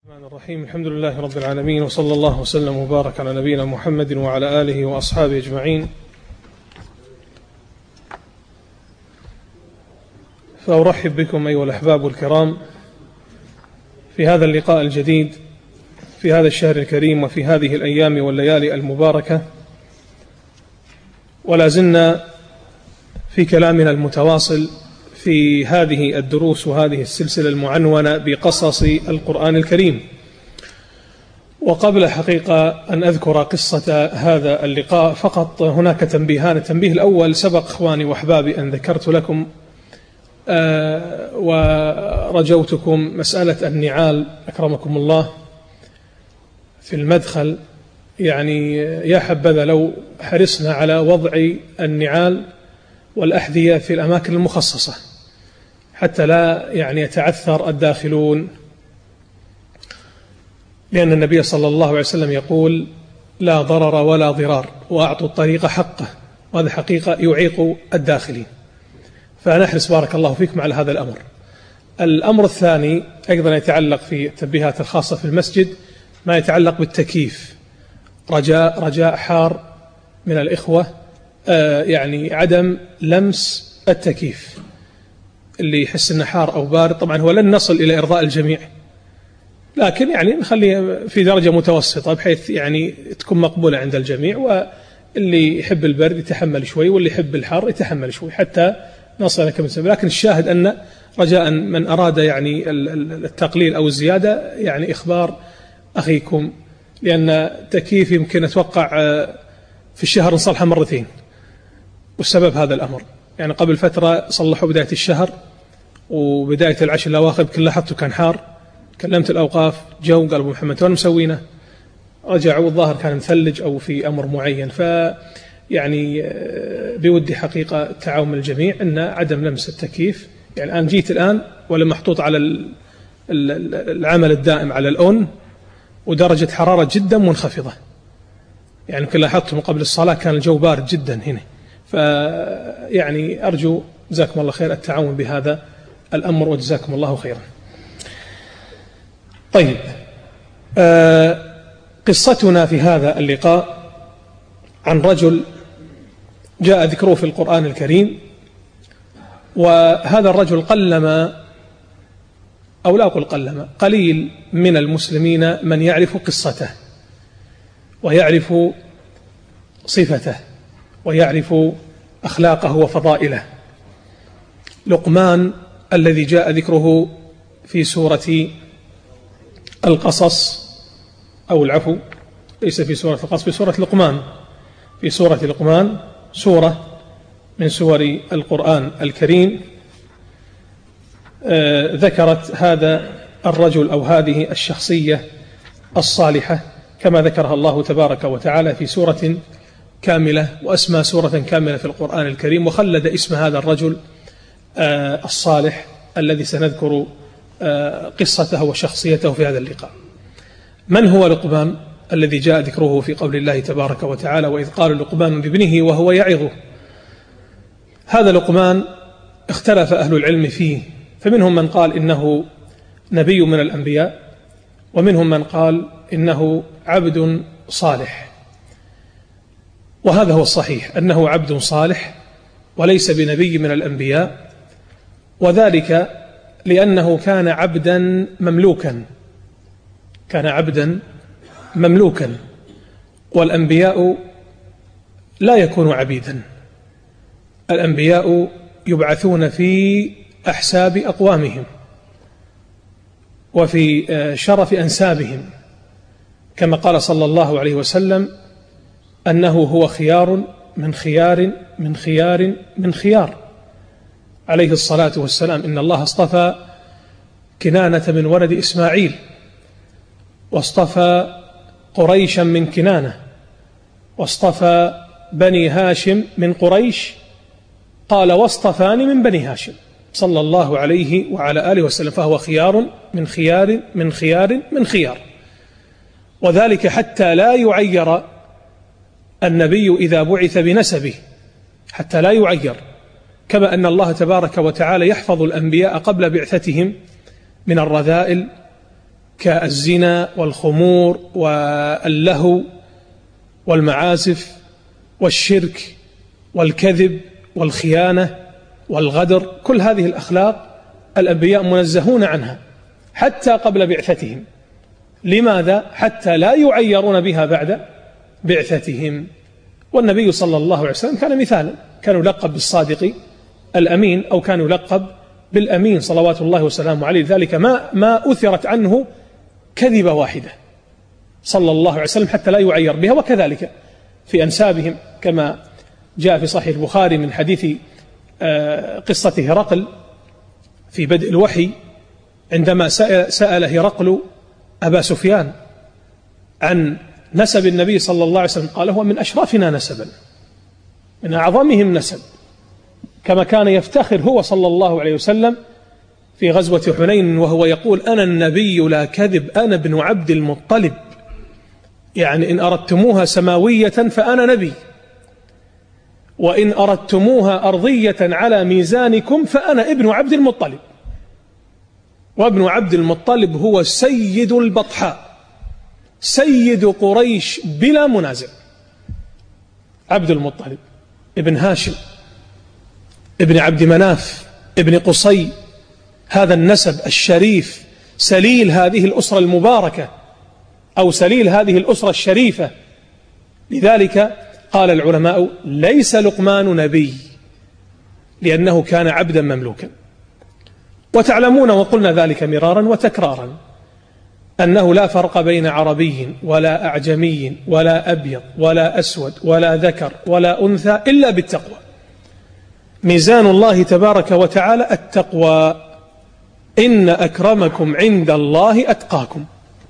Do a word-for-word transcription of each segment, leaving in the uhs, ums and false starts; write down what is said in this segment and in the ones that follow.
الرحمن الرحيم. الحمد لله رب العالمين، وصلى الله وسلم وبارك على نبينا محمد وعلى آله وأصحابه أجمعين. فأرحب بكم أيها الأحباب الكرام في هذا اللقاء الجديد في هذا الشهر الكريم وفي هذه الأيام والليالي المباركة، ولا زلنا في كلامنا المتواصل في هذه الدروس وهذه السلسلة المعنونة بقصص القرآن الكريم. وقبل حقيقة أن أذكر قصة هذا اللقاء فقط هناك تنبيهان. التنبيه الأول سبق إخواني وأحبابي أن ذكرت لكم آه ورجوتكم مسألة النعال أكرمكم الله في المدخل. يعني يا حبذا لو حرصنا على وضع النعال والأحذية في الأماكن المخصصة حتى لا يعني يتعثر الداخلون، لأن النبي صلى الله عليه وسلم يقول لا ضرر ولا ضرار وأعطوا الطريق حقه، وهذا حقيقة يعيق الداخلين. فنحرص بارك الله فيكم على هذا الأمر. الأمر الثاني أيضا يتعلق في التنبيهات الخاصة في المسجد ما يتعلق بالتكييف. رجاء رجاء حار من الإخوة آه يعني عدم لمس التكييف. اللي يحس انه حار أو بارد، طبعا هو لن نصل إلى إرضاء الجميع، لكن يعني نخليه في درجة متوسطة بحيث يعني تكون مقبولة عند الجميع، واللي يحب البرد يتحمل شوي واللي يحب الحر يتحمل شوي حتى نصل إلى كم سبب. لكن الشاهد أن رجاء من أراد يعني التقليل أو الزيادة يعني إخبار أخيكم، لأن تكييف يمكن أتوقع في الشهر نصلحه مرتين، والسبب هذا الأمر. يعني قبل فترة صلحوا بداية الشهر وبداية العشر الأواخر كل لاحظته كان حار. كلمت الأوقاف جو قالوا أبو محمد تونا مسوينه، رجعوا الظاهر كان مثلج أو في أمر معين. ف يعني بودي حقيقة التعاون من الجميع أن عدم لمس التكييف. يعني الآن جيت الآن ولا محطوط على العمل الدائم على الأون ودرجة حرارة جدا منخفضة. يعني كل لاحظتم قبل الصلاة كان الجو بارد جدا هنا. فيعني أرجو جزاكم الله خير التعاون بهذا الأمر وجزاكم الله خيرا. طيب، آه قصتنا في هذا اللقاء عن رجل جاء ذكره في القرآن الكريم، وهذا الرجل قلما أو لا أقول قلما قليل من المسلمين من يعرف قصته ويعرف صفته ويعرف أخلاقه وفضائله. لقمان الذي جاء ذكره في سورة القصص، أو العفو ليس في سورة القصص، في سورة لقمان، في سورة لقمان سورة من سور القرآن الكريم آه ذكرت هذا الرجل أو هذه الشخصية الصالحة كما ذكرها الله تبارك وتعالى في سورة كاملة، وأسمى سورة كاملة في القرآن الكريم، وخلد اسم هذا الرجل آه الصالح الذي سنذكر آه قصته وشخصيته في هذا اللقاء. من هو لقمان الذي جاء ذكره في قول الله تبارك وتعالى وإذ قال لقمان لابنه وهو يعظه؟ هذا لقمان اختلف أهل العلم فيه، فمنهم من قال إنه نبي من الأنبياء، ومنهم من قال إنه عبد صالح. وهذا هو الصحيح أنه عبد صالح وليس بنبي من الأنبياء، وذلك لأنه كان عبدا مملوكا، كان عبدا مملوكا، والأنبياء لا يكونوا عبيدا. الأنبياء يبعثون في أحساب أقوامهم وفي شرف أنسابهم، كما قال صلى الله عليه وسلم أنه هو خيار من خيار من خيار من خيار عليه الصلاة والسلام. إن الله اصطفى كنانة من ولد إسماعيل، واصطفى قريشا من كنانة، واصطفى بني هاشم من قريش، قال واصطفاني من بني هاشم صلى الله عليه وعلى آله وسلم. فهو خيار من خيار من خيار من خيار، وذلك حتى لا يعير النبي إذا بعث بنسبه، حتى لا يعير، كما أن الله تبارك وتعالى يحفظ الأنبياء قبل بعثتهم من الرذائل كالزنا والخمور واللهو والمعازف والشرك والكذب والخيانة والغدر. كل هذه الأخلاق الأنبياء منزهون عنها حتى قبل بعثتهم. لماذا؟ حتى لا يعيرون بها بعد بعثتهم. والنبي صلى الله عليه وسلم كان مثالا، كان يلقب بالصادق الأمين أو كان يلقب بالأمين صلوات الله وسلامه عليه. ذلك ما ما أثرت عنه كذبة واحدة صلى الله عليه وسلم حتى لا يعير بها. وكذلك في أنسابهم كما جاء في صحيح البخاري من حديث قصة هرقل في بدء الوحي عندما سأل هرقل أبا سفيان عن نسب النبي صلى الله عليه وسلم قال هو من أشرافنا نسبا، من أعظمهم نسب، كما كان يفتخر هو صلى الله عليه وسلم في غزوة حنين وهو يقول أنا النبي لا كذب، أنا ابن عبد المطلب، يعني إن أردتموها سماوية فأنا نبي، وإن أردتموها أرضية على ميزانكم فأنا ابن عبد المطلب. وابن عبد المطلب هو سيد البطحاء، سيد قريش بلا منازع. عبد المطلب ابن هاشم ابن عبد مناف ابن قصي، هذا النسب الشريف سليل هذه الأسرة المباركة أو سليل هذه الأسرة الشريفة. لذلك قال العلماء ليس لقمان نبي لأنه كان عبدا مملوكا. وتعلمون وقلنا ذلك مرارا وتكرارا أنه لا فرق بين عربي ولا أعجمي ولا أبيض ولا أسود ولا ذكر ولا أنثى إلا بالتقوى. ميزان الله تبارك وتعالى التقوى، إن أكرمكم عند الله أتقاكم.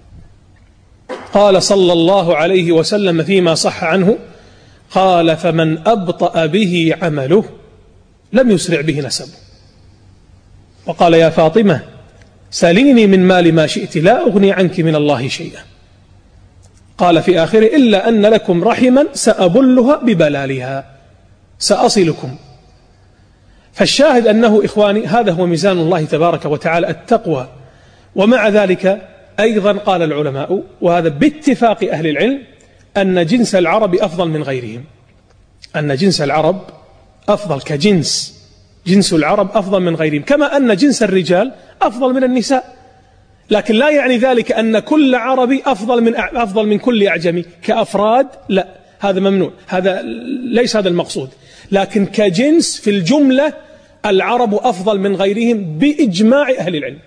قال صلى الله عليه وسلم فيما صح عنه قال فمن أبطأ به عمله لم يسرع به نسبه. وقال يا فاطمة سليني من مال ما شئت لا أغني عنك من الله شيئا. قال في آخره إلا أن لكم رحما سأبلها ببلالها، سأصلكم. فالشاهد أنه إخواني هذا هو ميزان الله تبارك وتعالى التقوى. ومع ذلك أيضا قال العلماء وهذا باتفاق أهل العلم أن جنس العرب أفضل من غيرهم، أن جنس العرب أفضل كجنس، جنس العرب أفضل من غيرهم، كما أن جنس الرجال أفضل من النساء. لكن لا يعني ذلك أن كل عربي أفضل من أفضل من كل أعجمي كأفراد، لا، هذا ممنوع، هذا ليس هذا المقصود. لكن كجنس في الجملة العرب أفضل من غيرهم بإجماع أهل العلم،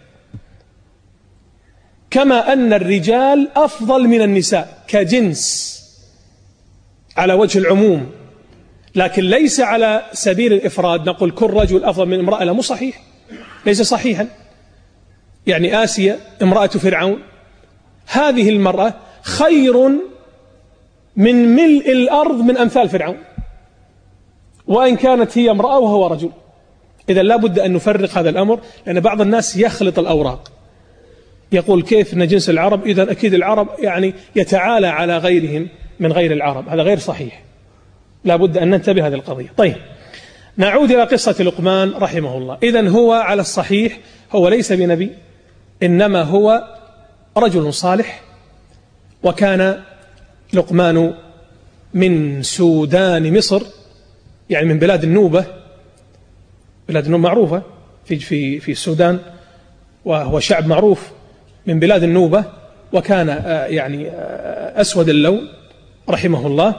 كما أن الرجال أفضل من النساء كجنس على وجه العموم، لكن ليس على سبيل الإفراد نقول كل رجل أفضل من امرأة، لا، مو صحيح، ليس صحيحا. يعني آسيا امرأة فرعون هذه المرأة خير من ملء الأرض من أمثال فرعون، وإن كانت هي امرأة وهو رجل. إذا لا بد أن نفرق هذا الأمر، لأن بعض الناس يخلط الأوراق، يقول كيف أن جنس العرب إذا أكيد العرب يعني يتعالى على غيرهم من غير العرب، هذا غير صحيح، لا بد أن ننتبه هذه القضية. طيب نعود إلى قصة لقمان رحمه الله. إذن هو على الصحيح هو ليس بنبي، إنما هو رجل صالح. وكان لقمان من سودان مصر، يعني من بلاد النوبة، بلاد النوبة معروفة في في في السودان، وهو شعب معروف من بلاد النوبة، وكان يعني أسود اللون رحمه الله.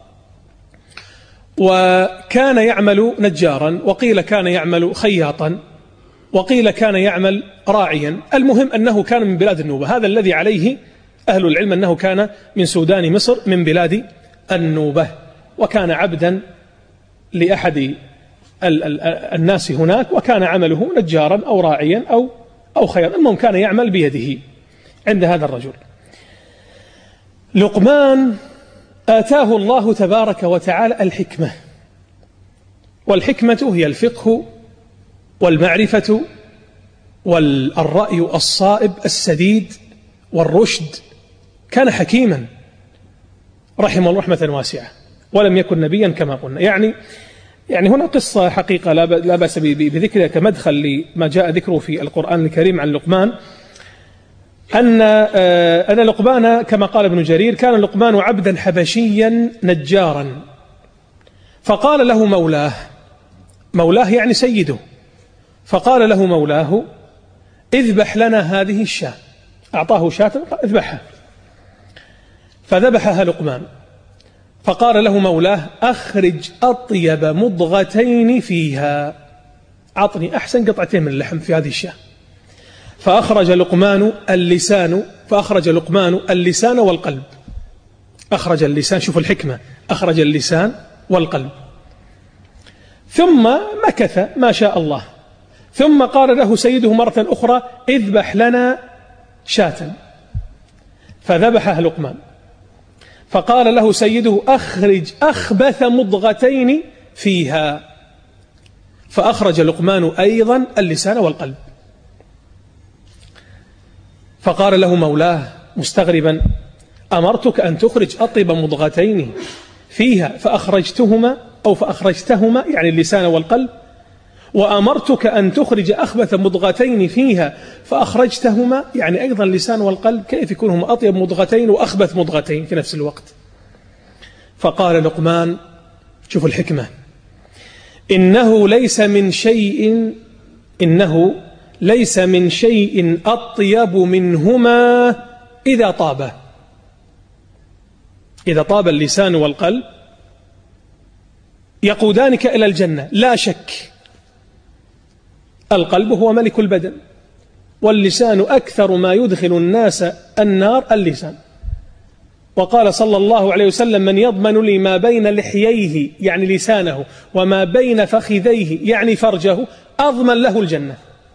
وكان يعمل نجارا، وقيل كان يعمل خياطا، وقيل كان يعمل راعيا. المهم أنه كان من بلاد النوبة، هذا الذي عليه أهل العلم، أنه كان من سودان مصر من بلاد النوبة، وكان عبدا لأحد الناس هناك، وكان عمله نجارا أو راعيا أو أو خياطا، المهم كان يعمل بيده عند هذا الرجل. لقمان آتاه الله تبارك وتعالى الحكمة، والحكمة هي الفقه والمعرفة والرأي الصائب السديد والرشد. كان حكيما رحمه الله رحمة واسعة، ولم يكن نبيا كما قلنا. يعني يعني هنا قصة حقيقة لا بأس بذكرها كمدخل لما جاء ذكره في القرآن الكريم عن لقمان. أن أن لقمان كما قال ابن جرير كان لقمان عبدا حبشيا نجارا، فقال له مولاه، مولاه يعني سيده، فقال له مولاه اذبح لنا هذه الشاة، أعطاه شاة اذبحها، فذبحها لقمان، فقال له مولاه أخرج أطيب مضغتين فيها، أعطني أحسن قطعتين من اللحم في هذه الشاة. فأخرج لقمان اللسان فأخرج لقمان اللسان والقلب، أخرج اللسان، شوف الحكمة، أخرج اللسان والقلب، ثم مكث ما شاء الله، ثم قال له سيده مرة أخرى اذبح لنا شاة، فذبحها لقمان، فقال له سيده أخرج أخبث مضغتين فيها، فأخرج لقمان أيضا اللسان والقلب. فقال له مولاه مستغربا أمرتك أن تخرج أطيب مضغتين فيها فأخرجتهما أو فأخرجتهما يعني اللسان والقلب، وأمرتك أن تخرج أخبث مضغتين فيها فأخرجتهما يعني أيضا اللسان والقلب، كيف يكون هما أطيب مضغتين وأخبث مضغتين في نفس الوقت؟ فقال لقمان، شوف الحكمة، إنه ليس من شيء إنه ليس من شيء أطيب منهما إذا طاب، إذا طاب اللسان والقلب يقودانك إلى الجنة لا شك. القلب هو ملك البدن، واللسان أكثر ما يدخل الناس النار اللسان. وقال صلى الله عليه وسلم من يضمن لي ما بين لحييه يعني لسانه وما بين فخذيه يعني فرجه أضمن له الجنة.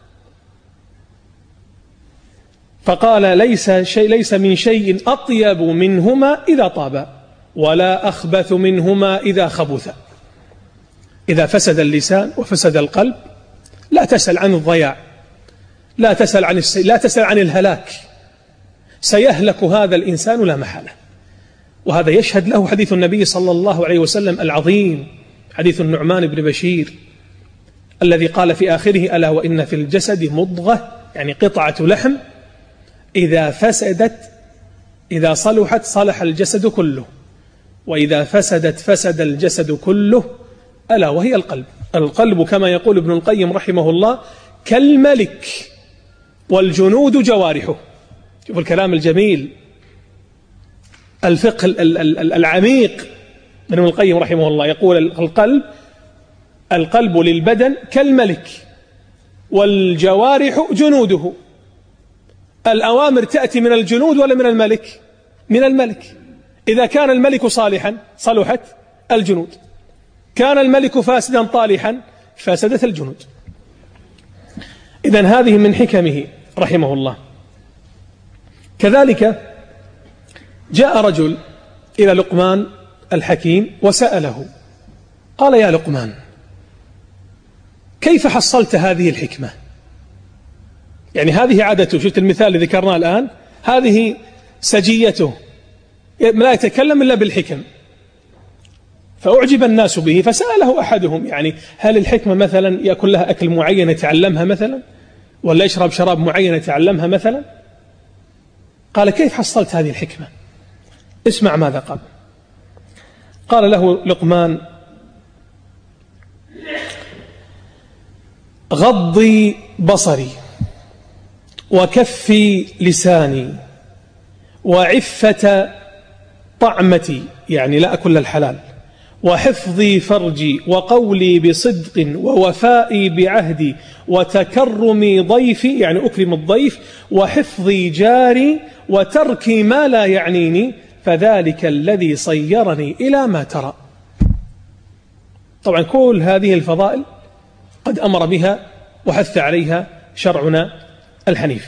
فقال ليس, شيء ليس من شيء أطيب منهما إذا طاب ولا أخبث منهما إذا خبث. إذا فسد اللسان وفسد القلب لا تسأل عن الضياع، لا تسأل عن السي... لا تسأل عن الهلاك، سيهلك هذا الإنسان لا محالة. وهذا يشهد له حديث النبي صلى الله عليه وسلم العظيم، حديث النعمان بن بشير الذي قال في آخره ألا وإن في الجسد مضغة يعني قطعة لحم إذا فسدت إذا صلحت صلح الجسد كله وإذا فسدت فسد الجسد كله ألا وهي القلب. القلب كما يقول ابن القيم رحمه الله كالملك والجنود جوارحه. شوف الكلام الجميل، الفقه العميق من ابن القيم رحمه الله، يقول القلب القلب للبدن كالملك والجوارح جنوده. الأوامر تأتي من الجنود ولا من الملك؟ من الملك. إذا كان الملك صالحا صلحت الجنود، كان الملك فاسدا طالحا فسدت الجنود. إذن هذه من حكمه رحمه الله. كذلك جاء رجل إلى لقمان الحكيم وسأله قال يا لقمان كيف حصلت هذه الحكمة؟ يعني هذه عادته، شفت المثال اللي ذكرناه الآن، هذه سجيته، لا يتكلم إلا بالحكم. فأعجب الناس به فسأله أحدهم يعني هل الحكمة مثلا يأكل لها أكل معين يتعلمها مثلا، ولا يشرب شراب معين يتعلمها مثلا؟ قال كيف حصلت هذه الحكمة؟ اسمع ماذا قال. قال له لقمان غضي بصري وكفي لساني وعفة طعمتي يعني لا أكل الحلال وحفظي فرجي وقولي بصدق ووفائي بعهدي وتكرمي ضيفي يعني أكرم الضيف وحفظي جاري وتركي ما لا يعنيني فذلك الذي صيرني إلى ما ترى. طبعا كل هذه الفضائل قد أمر بها وحث عليها شرعنا الحنيف.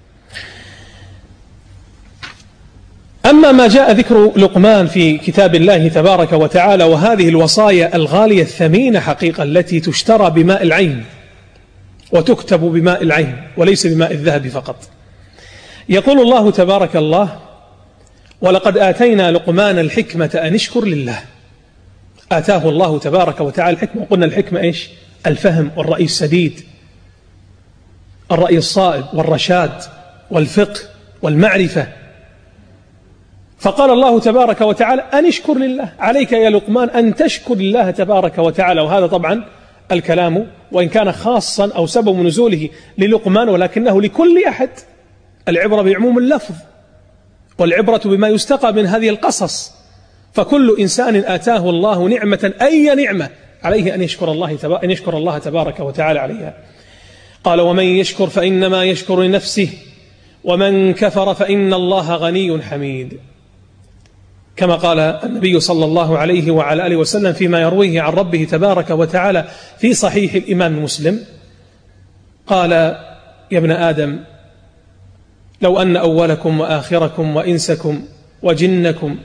أما ما جاء ذكر لقمان في كتاب الله تبارك وتعالى وهذه الوصايا الغالية الثمينة حقيقة التي تشترى بماء العين وتكتب بماء العين وليس بماء الذهب فقط. يقول الله تبارك الله ولقد آتينا لقمان الحكمة أن اشكر لله. آتاه الله تبارك وتعالى الحكمة، وقلنا الحكمة إيش؟ الفهم والرأي السديد، الرأي الصائب والرشاد والفقه والمعرفة. فقال الله تبارك وتعالى أن اشكر لله، عليك يا لقمان أن تشكر الله تبارك وتعالى. وهذا طبعا الكلام وإن كان خاصا أو سبب نزوله للقمان ولكنه لكل أحد. العبرة بعموم اللفظ والعبرة بما يستقى من هذه القصص. فكل إنسان آتاه الله نعمة أي نعمة عليه أن يشكر الله تبارك, أن يشكر الله تبارك وتعالى عليها. قال ومن يشكر فإنما يشكر لنفسه ومن كفر فإن الله غني حميد، كما قال النبي صلى الله عليه وعلى آله وسلم فيما يرويه عن ربه تبارك وتعالى في صحيح الإمام مسلم قال يا ابن آدم لو أن أولكم وآخركم وإنسكم وجنكم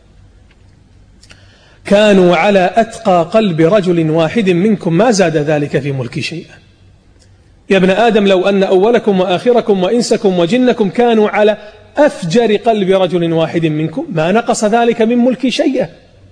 كانوا على أتقى قلب رجل واحد منكم ما زاد ذلك في ملكي شيئا. يا ابن آدم لو أن أولكم وآخركم وإنسكم وجنكم كانوا على أفجر قلب رجل واحد منكم ما نقص ذلك من ملكي شيئا.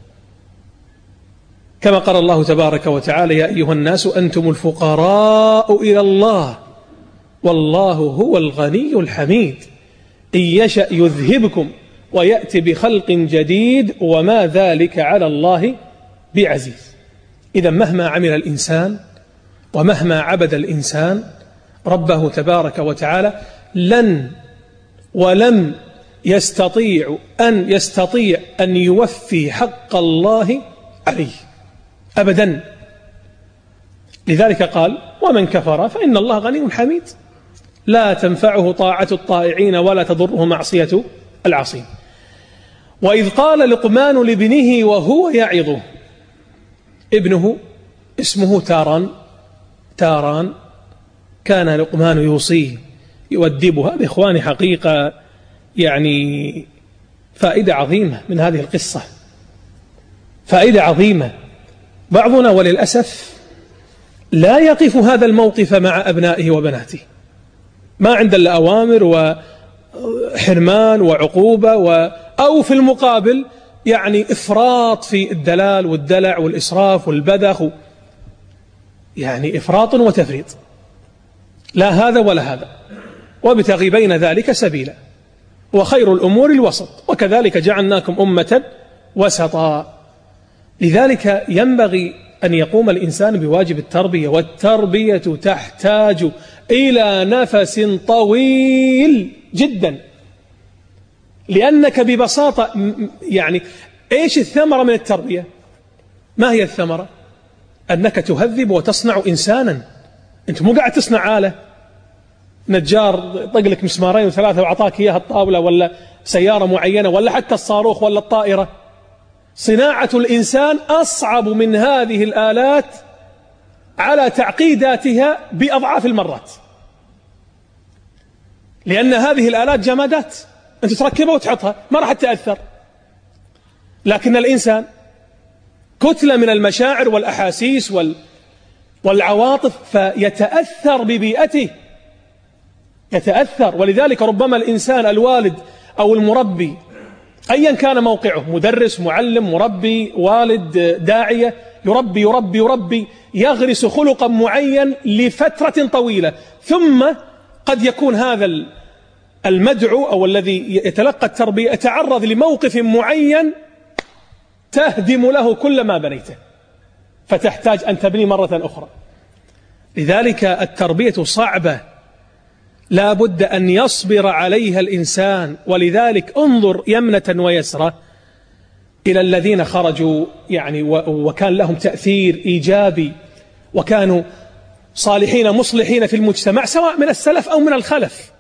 كما قال الله تبارك وتعالى يا أيها الناس أنتم الفقراء إلى الله والله هو الغني الحميد إن يشأ يذهبكم ويأتي بخلق جديد وما ذلك على الله بعزيز. إذا مهما عمل الإنسان ومهما عبد الإنسان ربه تبارك وتعالى لن ولم يستطيع أن يستطيع أن يوفي حق الله عليه أبدا. لذلك قال ومن كفر فإن الله غني حميد لا تنفعه طاعة الطائعين ولا تضره معصية العاصين. وإذ قال لقمان لابنه وهو يعظه، ابنه اسمه تاران، تاران كان لقمان يوصيه يؤدبه. هذا إخواني حقيقة يعني فائدة عظيمة من هذه القصة، فائدة عظيمة. بعضنا وللأسف لا يقف هذا الموقف مع أبنائه وبناته، ما عند إلا أوامر وحرمان وعقوبة و... أو في المقابل يعني إفراط في الدلال والدلع والإسراف والبذخ، يعني إفراط وتفريط، لا هذا ولا هذا، وابتغي بين ذلك سبيلا وخير الأمور الوسط وكذلك جعلناكم أمة وسطا. لذلك ينبغي أن يقوم الإنسان بواجب التربية، والتربية تحتاج إلى نفس طويل جدا، لأنك ببساطة يعني إيش الثمرة من التربية؟ ما هي الثمرة؟ أنك تهذب وتصنع إنسانا. أنت مو قاعد تصنع آلة، نجار طق لك مسمارين وثلاثة وعطاك إياها الطاولة ولا سيارة معينة ولا حتى الصاروخ ولا الطائرة. صناعة الإنسان أصعب من هذه الآلات على تعقيداتها بأضعاف المرات، لأن هذه الآلات جمادات أنت تركبها وتحطها ما راح تأثر، لكن الإنسان كتلة من المشاعر والأحاسيس والعواطف فيتأثر ببيئته، يتأثر. ولذلك ربما الإنسان الوالد أو المربي أيا كان موقعه، مدرس، معلم، مربي، والد، داعية، يربي يربي يربي يغرس خلقا معين لفترة طويلة، ثم قد يكون هذا المدعو أو الذي يتلقى التربية يتعرض لموقف معين تهدم له كل ما بنيته، فتحتاج أن تبني مرة أخرى. لذلك التربية صعبة، لا بد أن يصبر عليها الإنسان. ولذلك انظر يمنة ويسرى إلى الذين خرجوا يعني وكان لهم تأثير إيجابي وكانوا صالحين مصلحين في المجتمع، سواء من السلف أو من الخلف،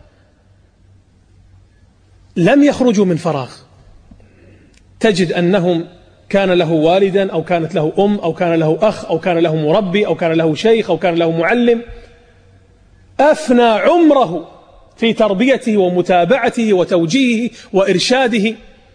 لم يخرجوا من فراغ. تجد أنهم كان له والدا أو كانت له أم أو كان له أخ أو كان له مربي أو كان له شيخ أو كان له معلم، أفنى عمره في تربيته ومتابعته وتوجيهه وإرشاده،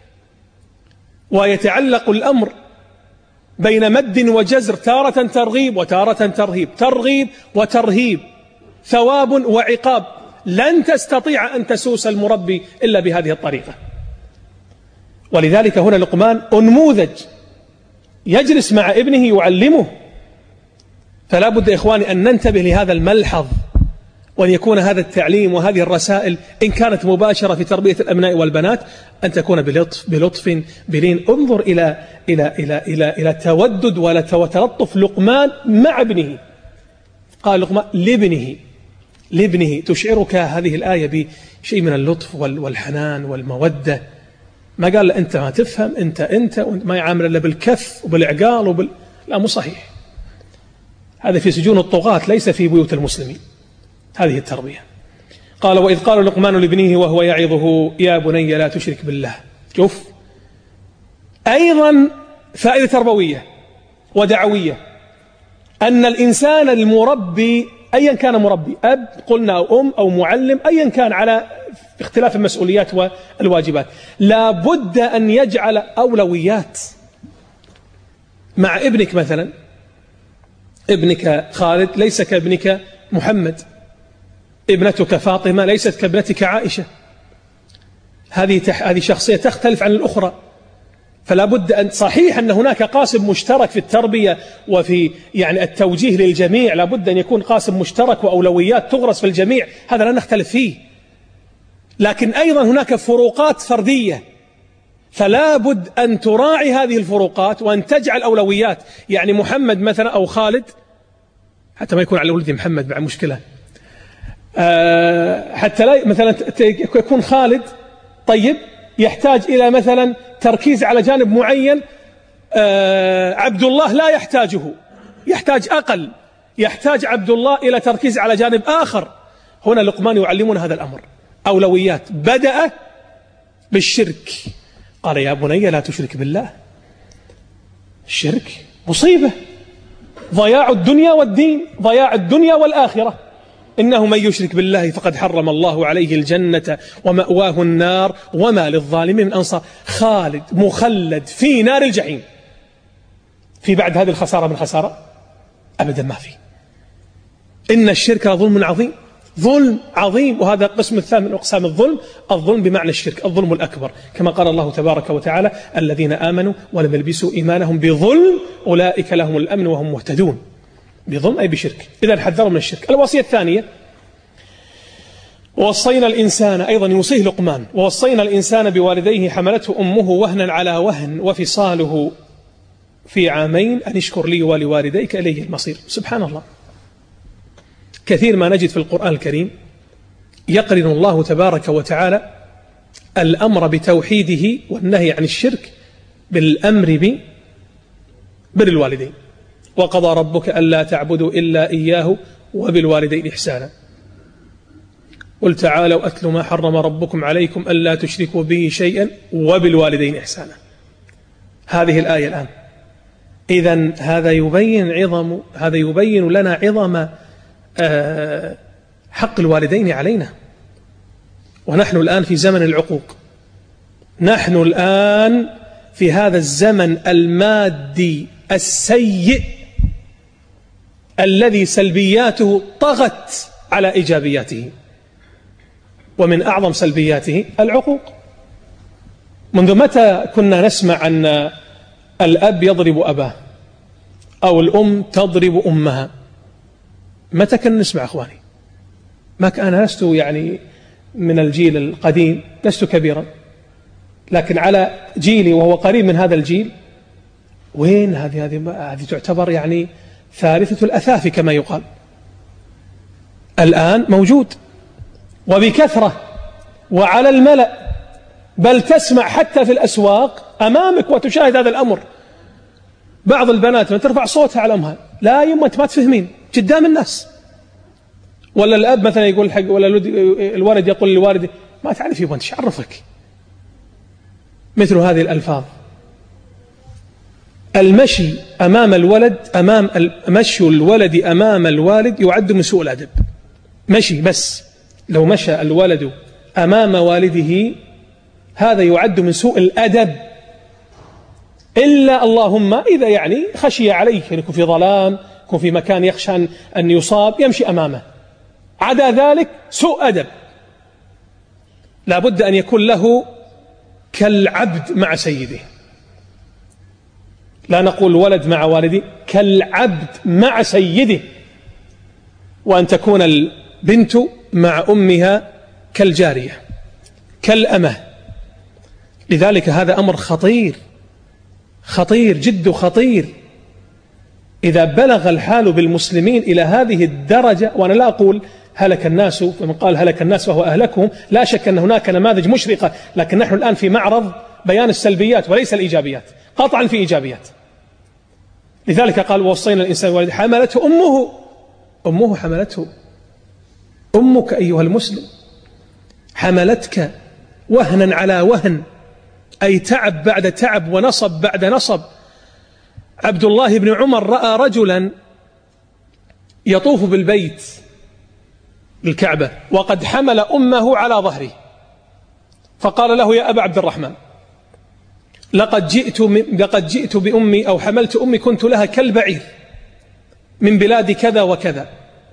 ويتعلق الأمر بين مد وجزر، تارة ترغيب وتارة ترهيب، ترغيب وترهيب، ثواب وعقاب. لن تستطيع أن تسوس المربي إلا بهذه الطريقة. ولذلك هنا لقمان أنموذج يجلس مع ابنه يعلمه. فلا بد إخواني أن ننتبه لهذا الملحظ وأن يكون هذا التعليم وهذه الرسائل إن كانت مباشرة في تربية الأبناء والبنات أن تكون بلطف بلطف بلين. انظر إلى إلى إلى إلى إلى تودد ولا وتلطف لقمان مع ابنه. قال لقمان لابنه لابنه تشعرك هذه الآية بشيء من اللطف والحنان والمودة. ما قال أنت ما تفهم أنت أنت ما يعامل إلا بالكف وبالإعقال وبال... لا مو صحيح. هذا في سجون الطغاة ليس في بيوت المسلمين. هذه التربية. قال وإذ قال لقمان لابنه وهو يعظه يا بني لا تشرك بالله. شوف أيضا فائدة تربوية ودعوية أن الإنسان المربي أيا كان مربي أب قلنا أو أم أو معلم أيا كان على اختلاف المسؤوليات والواجبات لا بد أن يجعل أولويات مع ابنك. مثلا ابنك خالد ليس كابنك محمد، ابنتك فاطمة ليست كابنتك عائشة. هذه هذه شخصية تختلف عن الأخرى. فلا بد أن صحيح أن هناك قاسم مشترك في التربية وفي يعني التوجيه للجميع، لا بد أن يكون قاسم مشترك وأولويات تغرس في الجميع، هذا لا نختلف فيه. لكن أيضا هناك فروقات فردية، فلا بد أن تراعي هذه الفروقات وأن تجعل أولويات. يعني محمد مثلا أو خالد حتى ما يكون على ولدي محمد مع مشكلة، أه حتى لا مثلا يكون خالد طيب يحتاج إلى مثلا تركيز على جانب معين، أه عبد الله لا يحتاجه، يحتاج أقل، يحتاج عبد الله إلى تركيز على جانب آخر. هنا لقمان يعلمنا هذا الأمر. أولويات. بدأ بالشرك، قال يا بني لا تشرك بالله. الشرك مصيبة، ضياع الدنيا والدين، ضياع الدنيا والآخرة. إنه من يشرك بالله فقد حرم الله عليه الجنة ومأواه النار وما للظالمين من أنصار. خالد مخلد في نار الجحيم. في بعد هذه الخسارة من خسارة؟ أبدا ما في. إن الشرك ظلم عظيم، ظلم عظيم. وهذا قسم الثامن من أقسام الظلم، الظلم بمعنى الشرك، الظلم الأكبر، كما قال الله تبارك وتعالى الذين آمنوا ولم يلبسوا إيمانهم بظلم أولئك لهم الأمن وهم مهتدون. بظلم أي بشرك. إذن حذروا من الشرك. الوصية الثانية ووصينا الإنسان، أيضا يوصيه لقمان، ووصينا الإنسان بوالديه حملته أمه وهنا على وهن وفصاله في عامين أن اشكر لي ولوالديك إليه المصير. سبحان الله، كثير ما نجد في القرآن الكريم يقرن الله تبارك وتعالى الأمر بتوحيده والنهي عن الشرك بالأمر ببر الوالدين. وقضى ربك ألا تعبدوا إلا إياه وبالوالدين إحسانا. قل تعالوا أتل ما حرم ربكم عليكم ألا تشركوا به شيئا وبالوالدين إحسانا. هذه الآية الآن. إذن هذا يبين عظم هذا يبين لنا عظم حق الوالدين علينا. ونحن الآن في زمن العقوق، نحن الآن في هذا الزمن المادي السيء الذي سلبياته طغت على إيجابياته، ومن أعظم سلبياته العقوق. منذ متى كنا نسمع أن الأب يضرب أباه أو الأم تضرب أمها؟ متى كنا نسمع أخواني؟ ما كان، لست يعني من الجيل القديم، لست كبيرا، لكن على جيلي وهو قريب من هذا الجيل، وين هذه هذه هذه تعتبر يعني ثالثة الأثافي كما يقال. الآن موجود وبكثرة وعلى الملأ، بل تسمع حتى في الأسواق أمامك وتشاهد هذا الأمر. بعض البنات من ترفع صوتها على أمها، لا يما أنت ما تفهمين قدام الناس. ولا الأب مثلا يقول حق، ولا الولد يقول للوالد ما تعرف يبا أنت عرفك. مثل هذه الألفاظ. المشي أمام الولد، أمام مشي الولد أمام الوالد يعد من سوء الأدب. مشي بس، لو مشى الولد أمام والده هذا يعد من سوء الأدب، إلا اللهم إذا يعني خشي عليه، يعني يكون في ظلام، يكون في مكان يخشى أن يصاب، يمشي أمامه. عدا ذلك سوء أدب. لا بد أن يكون له كالعبد مع سيده. لا نقول ولد مع والدي، كالعبد مع سيده. وأن تكون البنت مع أمها كالجارية كالأمة. لذلك هذا أمر خطير خطير جد خطير. إذا بلغ الحال بالمسلمين إلى هذه الدرجة، وأنا لا أقول هلك الناس، فمن قال هلك الناس فهو أهلكهم، لا شك أن هناك نماذج مشرقة، لكن نحن الآن في معرض بيان السلبيات وليس الإيجابيات. قطعا في إيجابيات. لذلك قال ووصينا الإنسان والد حملته أمه أمه حملته أمك أيها المسلم حملتك وهنا على وهن، أي تعب بعد تعب ونصب بعد نصب. عبد الله بن عمر رأى رجلا يطوف بالبيت الكعبة وقد حمل أمه على ظهره، فقال له يا أبا عبد الرحمن لقد جئت لقد جئت بأمي أو حملت أمي كنت لها كالبعير من بلاد كذا وكذا،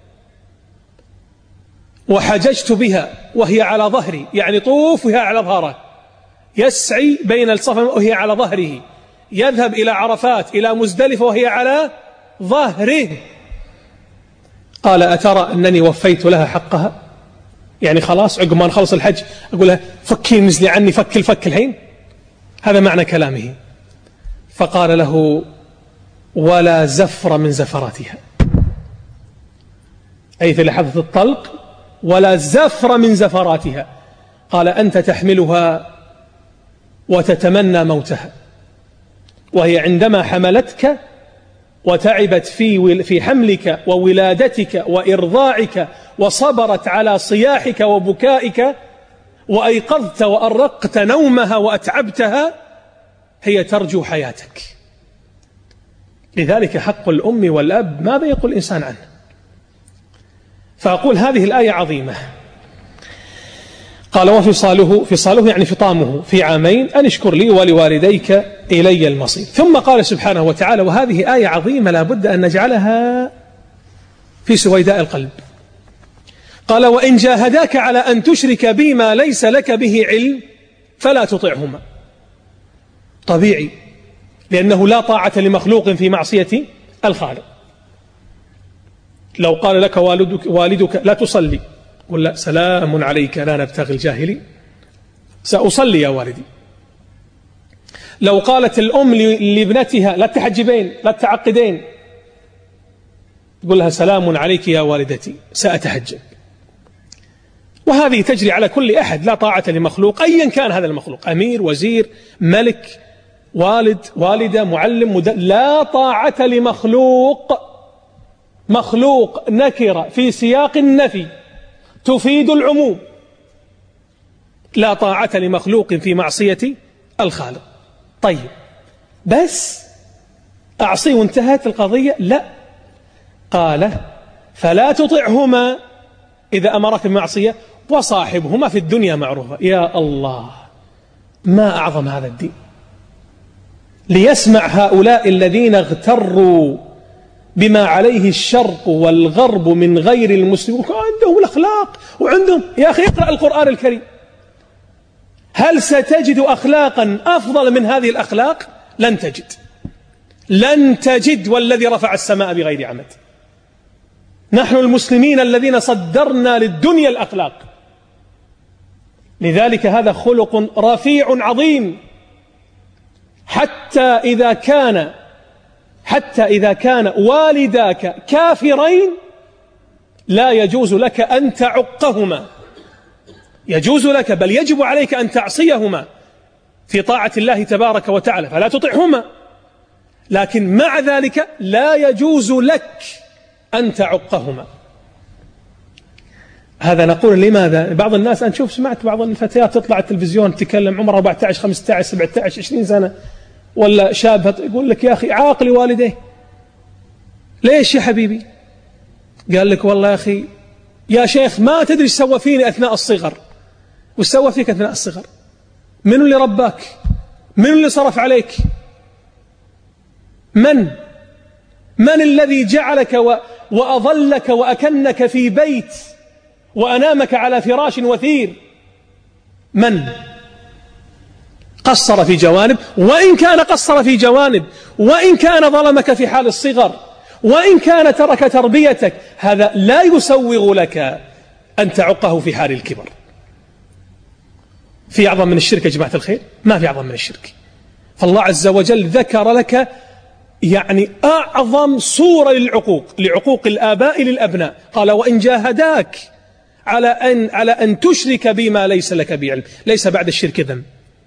وحججت بها وهي على ظهري، يعني طوف وهي على ظهره، يسعي بين الصفا وهي على ظهره، يذهب إلى عرفات إلى مزدلفة وهي على ظهره. قال أترى أنني وفيت لها حقها؟ يعني خلاص عقب ما نخلص الحج أقول لها فكي نزلي عني فك الفك الحين؟ هذا معنى كلامه. فقال له ولا زفر من زفراتها، أي في لحظة الطلق ولا زفر من زفراتها. قال أنت تحملها وتتمنى موتها، وهي عندما حملتك وتعبت في في حملك وولادتك وإرضاعك وصبرت على صياحك وبكائك وأيقظت وأرقت نومها وأتعبتها، هي ترجو حياتك. لذلك حق الأم والأب ماذا يقول الإنسان عنه؟ فأقول هذه الآية عظيمة. قال وفصاله، فصاله يعني فطامه في عامين أن اشكر لي ولوالديك إلي المصير. ثم قال سبحانه وتعالى وهذه آية عظيمة لا بد أن نجعلها في سويداء القلب. قال وإن جاهداك على أن تشرك بي ما ليس لك به علم فلا تطعهما. طبيعي، لأنه لا طاعة لمخلوق في معصية الخالق. لو قال لك والدك, والدك لا تصلي، قل لا سلام عليك لا نبتغي الجاهلين، سأصلي يا والدي. لو قالت الأم لابنتها لا تحجبين لا تعقدين، تقول لها سلام عليك يا والدتي سأتحجب. وهذه تجري على كل أحد، لا طاعة لمخلوق أيا كان هذا المخلوق، أمير وزير ملك والد والدة معلم مد... لا طاعة لمخلوق. مخلوق نكرة في سياق النفي تفيد العموم، لا طاعة لمخلوق في معصية الخالق. طيب بس أعصي وانتهت القضية؟ لا، قال فلا تطعهما إذا أمرك بمعصية وصاحبهما في الدنيا معروفة. يا الله ما أعظم هذا الدين، ليسمع هؤلاء الذين اغتروا بما عليه الشرق والغرب من غير المسلمين، عندهم الأخلاق وعندهم. يا أخي اقرأ القرآن الكريم، هل ستجد أخلاقا أفضل من هذه الأخلاق؟ لن تجد لن تجد والذي رفع السماء بغير عمد. نحن المسلمين الذين صدرنا للدنيا الأخلاق. لذلك هذا خلق رفيع عظيم. حتى إذا كان حتى إذا كان والداك كافرين لا يجوز لك أن تعقهما، يجوز لك بل يجب عليك أن تعصيهما في طاعة الله تبارك وتعالى، فلا تطعهما، لكن مع ذلك لا يجوز لك أن تعقهما. هذا نقول لماذا؟ بعض الناس أنا شوف سمعت بعض الفتيات تطلع التلفزيون تتكلم عمرها أربعة عشر خمسة عشر سبعة عشر عشرين سنة ولا شاب، يقول لك يا أخي عاقل والديه. ليش يا حبيبي؟ قال لك والله يا أخي يا شيخ ما تدري ايش سوى فيني أثناء الصغر. وش سوى فيك أثناء الصغر؟ من اللي رباك؟ من اللي صرف عليك؟ من من الذي جعلك و... وأظلك وأكنك في بيت وأنامك على فراش وثير؟ من قصر في جوانب، وإن كان قصر في جوانب، وإن كان ظلمك في حال الصغر، وإن كان ترك تربيتك، هذا لا يسوغ لك أن تعقه في حال الكبر. في أعظم من الشرك يا جماعة الخير؟ ما في أعظم من الشرك. فالله عز وجل ذكر لك يعني أعظم صورة للعقوق، لعقوق الآباء للأبناء، قال وإن جاهداك على أن, على أن تشرك بما ليس لك بعلم. ليس بعد الشرك ذنب،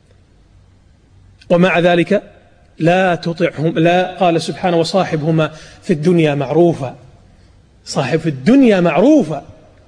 ومع ذلك لا تطعهم. لا، قال سبحانه وصاحبهما في الدنيا معروفا، صاحب في الدنيا معروفا.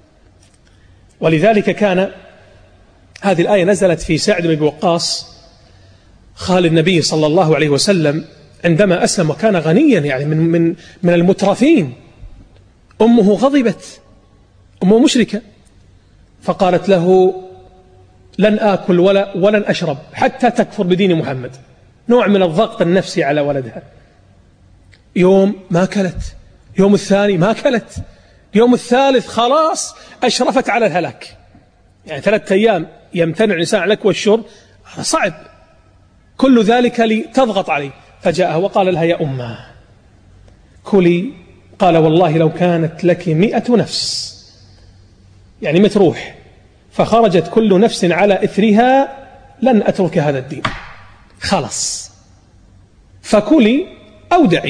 ولذلك كان هذه الآية نزلت في سعد بن أبي وقاص خال النبي صلى الله عليه وسلم عندما أسلم وكان غنيا، يعني من من من المترفين. أمه غضبت، أمه مشركة، فقالت له لن آكل ولا ولن أشرب حتى تكفر بدين محمد. نوع من الضغط النفسي على ولدها. يوم ما أكلت، يوم الثاني ما أكلت، يوم الثالث خلاص أشرفت على الهلاك. يعني ثلاثة أيام يمتنع الإنسان عن الأكل والشرب، هذا صعب. كل ذلك لتضغط عليه. فجاءها وقال لها يا أمه كلي. قال والله لو كانت لك مئة نفس، يعني مئة روح، فخرجت كل نفس على إثرها لن أترك هذا الدين، خلص، فكلي أو دعي.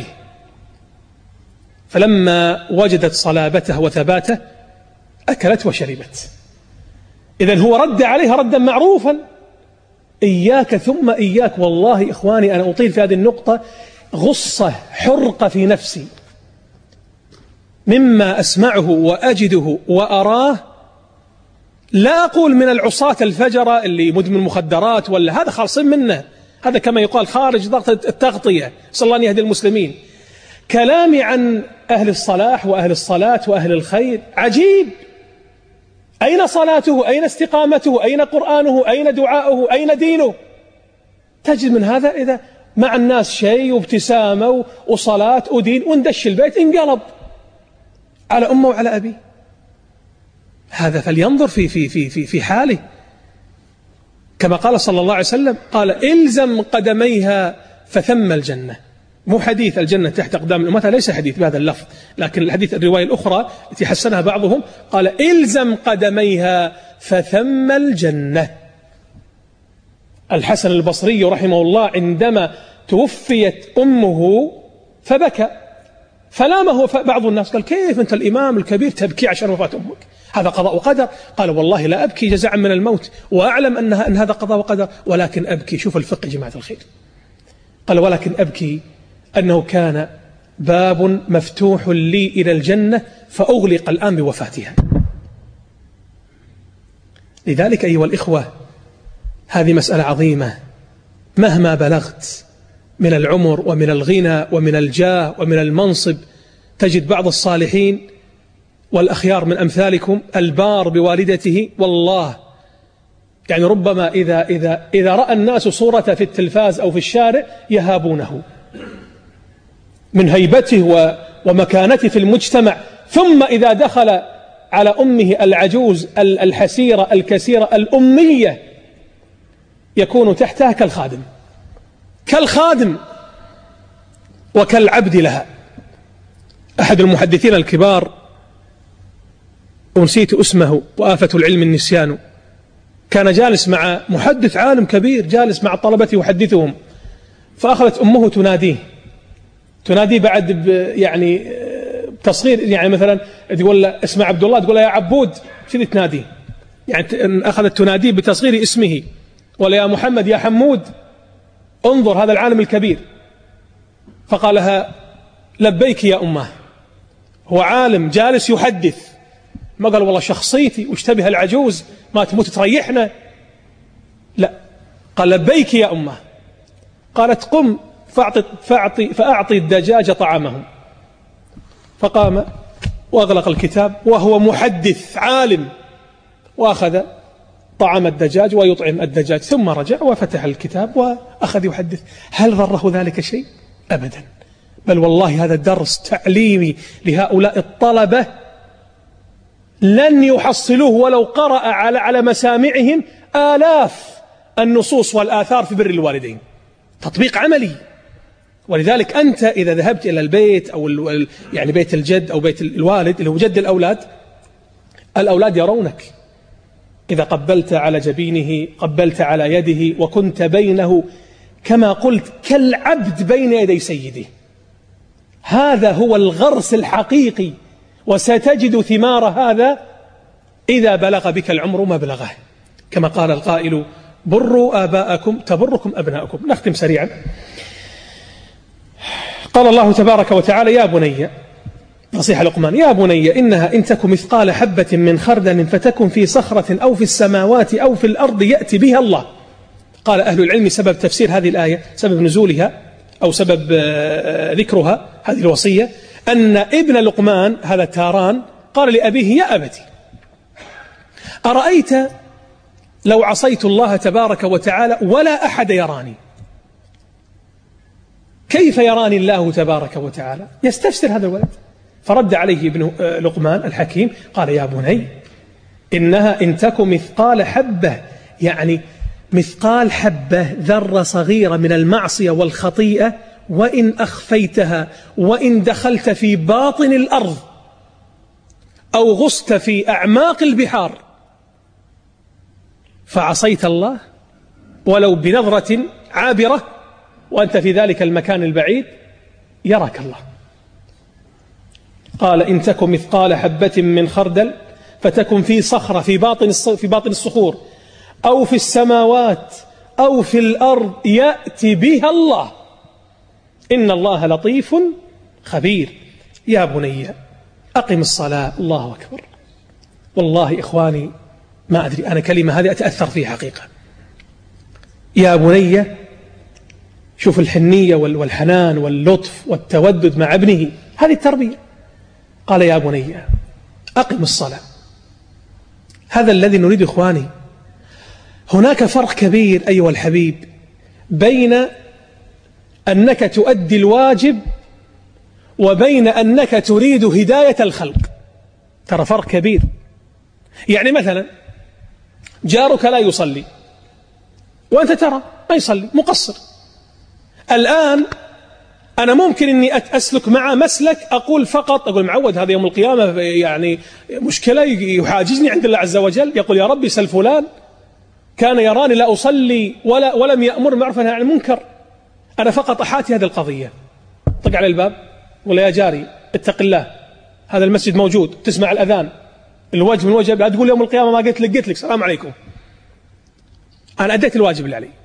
فلما وجدت صلابته وثباته أكلت وشربت. إذن هو رد عليها ردا معروفا. إياك ثم إياك. والله إخواني أنا أطيل في هذه النقطة، غصة حرقة في نفسي مما أسمعه وأجده وأراه. لا أقول من العصاة الفجرة اللي مدمن مخدرات ولا هذا خالصين منه، هذا كما يقال خارج ضغط التغطية، صلى الله أن يهدي المسلمين. كلامي عن أهل الصلاح وأهل الصلاة وأهل الخير عجيب. أين صلاته؟ أين استقامته؟ أين قرآنه؟ أين دعاؤه؟ أين دينه؟ تجد من هذا إذا مع الناس شيء وابتسامة وصلاة ودين، وندش البيت انقلب على أمه وعلى أبيه. هذا فلينظر في في في في في حاله. كما قال صلى الله عليه وسلم، قال إلزم قدميها فثم الجنة. مو حديث الجنة تحت أقدام الأمة، ليس حديث بهذا اللفظ، لكن الحديث الرواية الأخرى التي حسنها بعضهم قال إلزم قدميها فثم الجنة. الحسن البصري رحمه الله عندما توفيت أمه فبكى، فلامه بعض الناس، قال كيف أنت الإمام الكبير تبكي عشان وفاة أمك؟ هذا قضاء وقدر. قال والله لا أبكي جزاء من الموت، وأعلم أنها أن هذا قضاء وقدر، ولكن أبكي. شوف الفقه جماعة الخير. قال ولكن أبكي أنه كان باب مفتوح لي إلى الجنة فأغلق الآن بوفاتها. لذلك أيها الإخوة هذه مسألة عظيمة. مهما بلغت من العمر ومن الغنى ومن الجاه ومن المنصب، تجد بعض الصالحين والأخيار من أمثالكم البار بوالدته، والله يعني ربما إذا, إذا, إذا رأى الناس صورته في التلفاز أو في الشارع يهابونه من هيبته ومكانته في المجتمع، ثم إذا دخل على أمه العجوز الحسيرة الكسيرة الأمية يكون تحتها كالخادم كالخادم وكالعبد لها. أحد المحدثين الكبار ونسيت اسمه وآفة العلم النسيان، كان جالس مع محدث عالم كبير، جالس مع الطلبة يحدثهم، فأخذت أمه تناديه تناديه بعد يعني تصغير، يعني مثلا تقول له اسمه عبد الله، تقول له يا عبود، كذا تناديه، يعني أخذت تناديه بتصغير اسمه، ولا يا محمد يا حمود، انظر هذا العالم الكبير. فقال لها لبيك يا أمه، هو عالم جالس يحدث، ما قال والله شخصيتي واشتبه العجوز ما تموت تريحنا، لا، قال لبيك يا أمه. قالت قم فأعطي, فأعطي, فأعطي الدجاج طعامهم. فقام وأغلق الكتاب وهو محدث عالم، وأخذ طعام الدجاج ويطعم الدجاج، ثم رجع وفتح الكتاب وأخذ يحدث. هل ضره ذلك شيء؟ أبدا، بل والله هذا درس تعليمي لهؤلاء الطلبة لن يحصلوه ولو قرأ على على مسامعهم آلاف النصوص والآثار في بر الوالدين، تطبيق عملي. ولذلك أنت إذا ذهبت إلى البيت أو يعني بيت الجد أو بيت الوالد اللي هو جد الأولاد، الأولاد يرونك إذا قبلت على جبينه، قبلت على يده، وكنت بينه كما قلت كالعبد بين يدي سيده. هذا هو الغرس الحقيقي، وستجد ثمار هذا إذا بلغ بك العمر مبلغه، كما قال القائل: بروا آباءكم تبركم أبناءكم. نختم سريعا. قال الله تبارك وتعالى: يا بني، نصيحة لقمان: يا بني إنها إن تك مثقال حبة من خردل فتكن في صخرة أو في السماوات أو في الأرض يأتي بها الله. قال أهل العلم سبب تفسير هذه الآية، سبب نزولها أو سبب ذكرها هذه الوصية، أن ابن لقمان هذا تاران قال لأبيه: يا أبتي، أرأيت لو عصيت الله تبارك وتعالى ولا أحد يراني، كيف يراني الله تبارك وتعالى؟ يستفسر هذا الولد. فرد عليه ابن لقمان الحكيم قال: يا بني إنها إن تك مثقال حبة، يعني مثقال حبة ذرة صغيرة من المعصية والخطيئة، وإن أخفيتها وإن دخلت في باطن الأرض أو غصت في أعماق البحار فعصيت الله ولو بنظرة عابرة وأنت في ذلك المكان البعيد، يراك الله. قال: إن تك مثقال حبة من خردل فتكن في صخرة في باطن في باطن الصخور أو في السماوات أو في الأرض يأتي بها الله، إن الله لطيف خبير. يا بني أقم الصلاة. الله أكبر. والله إخواني ما أدري، أنا كلمة هذه أتأثر فيها حقيقة. يا بني، شوف الحنية والحنان واللطف والتودد مع ابنه، هذه التربية. قال: يا بني أقم الصلاة. هذا الذي نريد إخواني. هناك فرق كبير أيها الحبيب بين أنك تؤدي الواجب وبين أنك تريد هداية الخلق. ترى فرق كبير. يعني مثلا جارك لا يصلي وأنت ترى ما يصلي، مقصر. الآن أنا ممكن أني أسلك معه مسلك، أقول فقط أقول معود هذا يوم القيامة يعني مشكلة يحاجزني عند الله عز وجل، يقول: يا ربي سل فلان كان يراني لا أصلي ولا ولم يأمر معروفا عن المنكر. أنا فقط أحاتي هذه القضية. طق على الباب ولا: يا جاري اتق الله، هذا المسجد موجود، تسمع الأذان، الوجه من وجه، لا تقول يوم القيامة ما قلت لك، قلت لك السلام عليكم. أنا أديت الواجب اللي علي،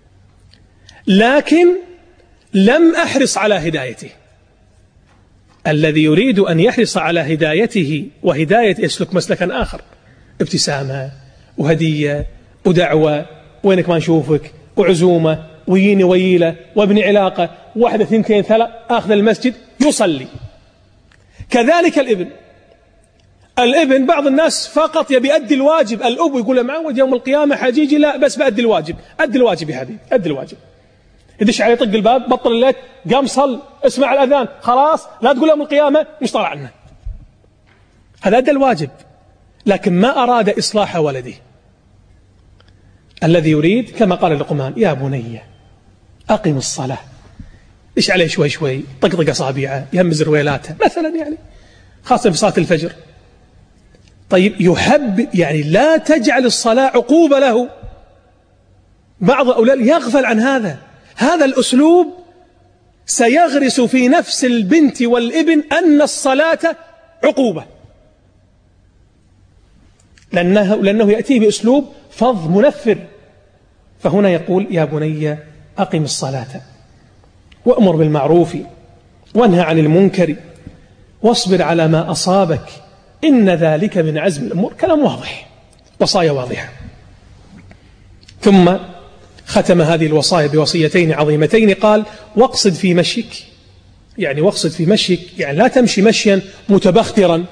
لكن لم أحرص على هدايته. الذي يريد أن يحرص على هدايته وهداية يسلك مسلكا آخر، ابتسامة وهدية ودعوة، وينك ما نشوفك، وعزومة، وييني وييلة، وابني علاقة، واحدة ثنتين ثلاث، أخذ المسجد يصلي. كذلك الابن. الابن بعض الناس فقط يبي أدي الواجب. الأب يقول له: معود يوم القيامة حجيجي، لا بس بأدي الواجب. أدي الواجب يا حبيبي، أدي الواجب. يدش عليه يطق الباب، بطل الليل، قام صل، اسمع الأذان، خلاص لا تقول يوم القيامة مش طلع عنه. هذا أدى الواجب، لكن ما أراد إصلاح ولده. الذي يريد كما قال لقمان: يا بني أقم الصلاة. إيش عليه شوي شوي، طقطق أصابعه، يهمز رويلاته مثلا، يعني خاصة في صلاة الفجر. طيب يحب، يعني لا تجعل الصلاة عقوبة له. بعض الأولاد يغفل عن هذا. هذا الأسلوب سيغرس في نفس البنت والابن أن الصلاة عقوبة، لأنه, لأنه يأتيه بأسلوب فظ منفر. فهنا يقول: يا بني أقم الصلاة وأمر بالمعروف وانهى عن المنكر واصبر على ما أصابك إن ذلك من عزم الأمور. كلام واضح، وصايا واضحة. ثم ختم هذه الوصايا بوصيتين عظيمتين. قال: واقصد في مشيك، يعني واقصد في مشيك، يعني لا تمشي مشيا متبخترا،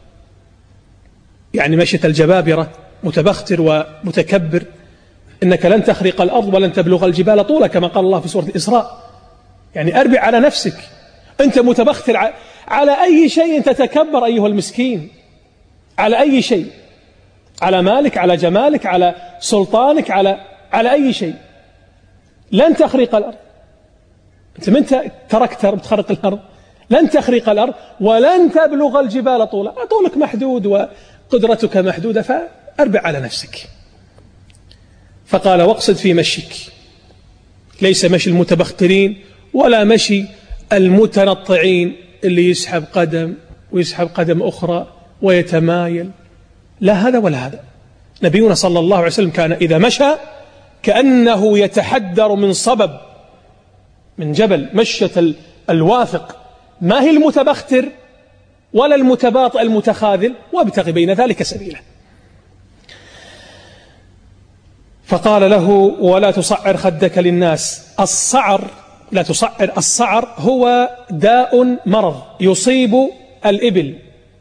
يعني مشية الجبابرة، متبختر ومتكبر. إنك لن تخرق الأرض ولن تبلغ الجبال طولا، كما قال الله في سورة الإسراء. يعني أربع على نفسك، أنت متبختر على أي شيء تتكبر أيها المسكين، على أي شيء، على مالك، على جمالك، على سلطانك، على على أي شيء. لن تخرق الأرض. أنت من تركتر بتخرق الأرض؟ لن تخرق الأرض ولن تبلغ الجبال طولا. طولك محدود قدرتك محدودة فأربع على نفسك. فقال واقصد في مشيك، ليس مشي المتبخترين ولا مشي المتنطعين اللي يسحب قدم ويسحب قدم أخرى ويتمايل، لا هذا ولا هذا. نبينا صلى الله عليه وسلم كان إذا مشى كأنه يتحدر من صبب من جبل، مشية الواثق، ما هي المتبختر ولا المتباطئ المتخاذل، وابتغي بين ذلك سبيلا. فقال له ولا تصعر خدك للناس. الصعر، لا تصعر، الصعر هو داء مرض يصيب الإبل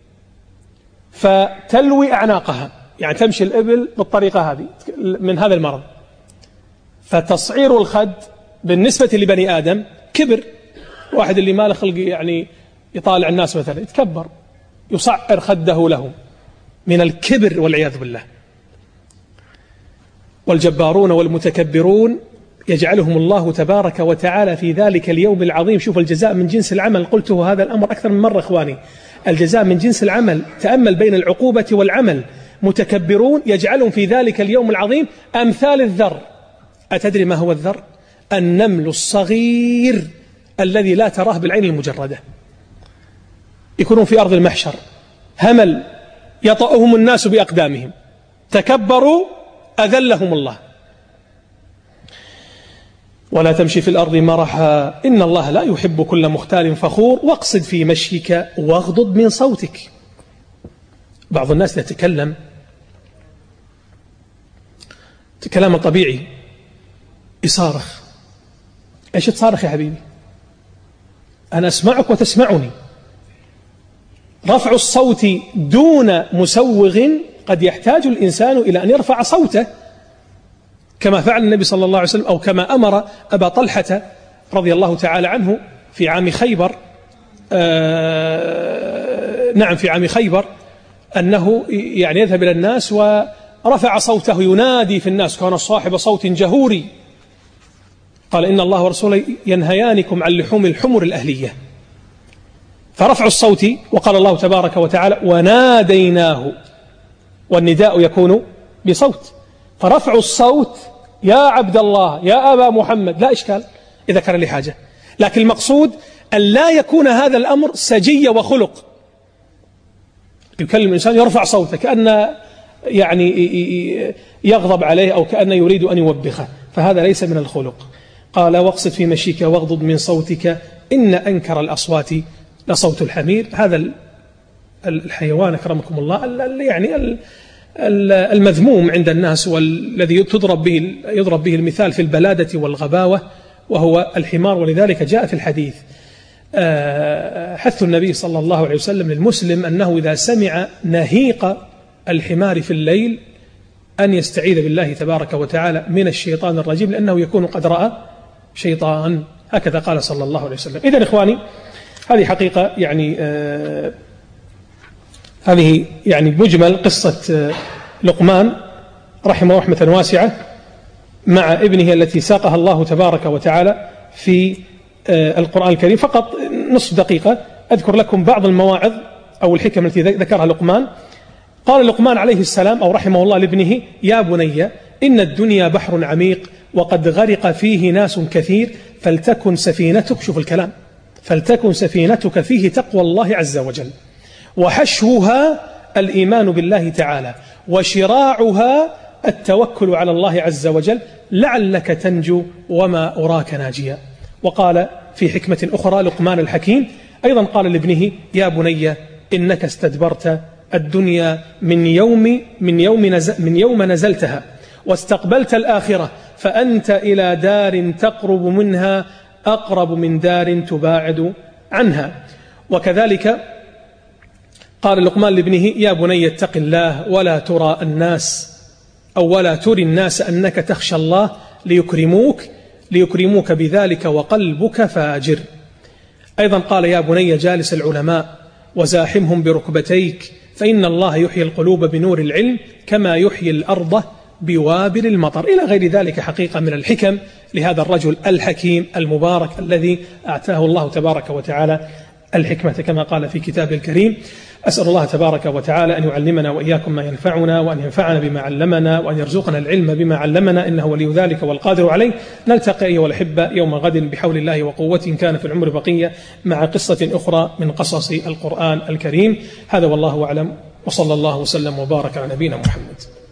فتلوي أعناقها، يعني تمشي الإبل بالطريقة هذه من هذا المرض. فتصعير الخد بالنسبة لبني آدم كبر، واحد اللي ما له خلق يعني يطالع الناس مثلا يتكبر، يصعر خده لهم من الكبر والعياذ بالله. والجبارون والمتكبرون يجعلهم الله تبارك وتعالى في ذلك اليوم العظيم. شوف الجزاء من جنس العمل، قلته هذا الأمر أكثر من مرة إخواني، الجزاء من جنس العمل. تأمل بين العقوبة والعمل. متكبرون يجعلهم في ذلك اليوم العظيم أمثال الذر. أتدري ما هو الذر؟ النمل الصغير الذي لا تراه بالعين المجردة. يكونون في أرض المحشر همل يطأهم الناس بأقدامهم، تكبروا أذلهم الله. ولا تمشي في الأرض مرحا إن الله لا يحب كل مختال فخور واقصد في مشيك واغضض من صوتك. بعض الناس يتكلم كلام طبيعي يصارخ. ايش تصارخ يا حبيبي؟ أنا أسمعك وتسمعني. رفع الصوت دون مسوغ قد يحتاج الإنسان إلى أن يرفع صوته كما فعل النبي صلى الله عليه وسلم، أو كما أمر أبا طلحة رضي الله تعالى عنه في عام خيبر. آه نعم في عام خيبر، أنه يعني يذهب إلى الناس ورفع صوته ينادي في الناس، كان صاحب صوت جهوري. قال إن الله ورسوله ينهيانكم عن لحوم الحمر الأهلية. فرفع الصوت، وقال الله تبارك وتعالى وناديناه، والنداء يكون بصوت. فرفع الصوت يا عبد الله يا أبا محمد لا إشكال إذا كان لي حاجة، لكن المقصود أن لا يكون هذا الأمر سجية وخلق. يكلم الإنسان يرفع صوته كأن يعني يغضب عليه أو كأن يريد أن يوبخه، فهذا ليس من الخلق. قال واقصد في مشيك واغضض من صوتك إن أنكر الأصوات لصوت الحمير. هذا الحيوان أكرمكم الله يعني المذموم عند الناس، والذي تضرب به يضرب به المثال في البلادة والغباوة، وهو الحمار. ولذلك جاء في الحديث حث النبي صلى الله عليه وسلم للمسلم أنه إذا سمع نهيق الحمار في الليل أن يستعيذ بالله تبارك وتعالى من الشيطان الرجيم، لأنه يكون قد رأى شيطان. هكذا قال صلى الله عليه وسلم. إذن إخواني، هذه حقيقة يعني آه هذه يعني مجمل قصة آه لقمان رحمه رحمة واسعة مع ابنه التي ساقها الله تبارك وتعالى في آه القرآن الكريم. فقط نصف دقيقة أذكر لكم بعض المواعظ أو الحكم التي ذكرها لقمان. قال لقمان عليه السلام أو رحمه الله لابنه يا بني إن الدنيا بحر عميق وقد غرق فيه ناس كثير فلتكن سفينتك، شوف الكلام، فلتكن سفينتك فيه تقوى الله عز وجل، وحشوها الإيمان بالله تعالى، وشراعها التوكل على الله عز وجل لعلك تنجو وما أراك ناجيا. وقال في حكمة أخرى لقمان الحكيم أيضا قال لابنه يا بني إنك استدبرت الدنيا من يوم من يوم نزل من يوم نزلتها واستقبلت الآخرة فأنت إلى دار تقرب منها أقرب من دار تباعد عنها. وكذلك قال لقمان لابنه يا بني اتق الله ولا ترى الناس أو ولا تري الناس أنك تخشى الله ليكرموك ليكرموك بذلك وقلبك فاجر. أيضا قال يا بني جالس العلماء وزاحمهم بركبتيك فإن الله يحيي القلوب بنور العلم كما يحيي الأرض بوابل المطر، إلى غير ذلك حقيقة من الحكم لهذا الرجل الحكيم المبارك الذي أعطاه الله تبارك وتعالى الحكمة كما قال في كتابه الكريم. أسأل الله تبارك وتعالى أن يعلمنا وإياكم ما ينفعنا، وأن ينفعنا بما علمنا، وأن يرزقنا العلم بما علمنا، إنه ولي ذلك والقادر عليه. نلتقي أيها الأحبة يوم غد بحول الله وقوته كان في العمر بقية مع قصة أخرى من قصص القرآن الكريم. هذا والله أعلم، وصلى الله وسلم وبارك على نبينا محمد.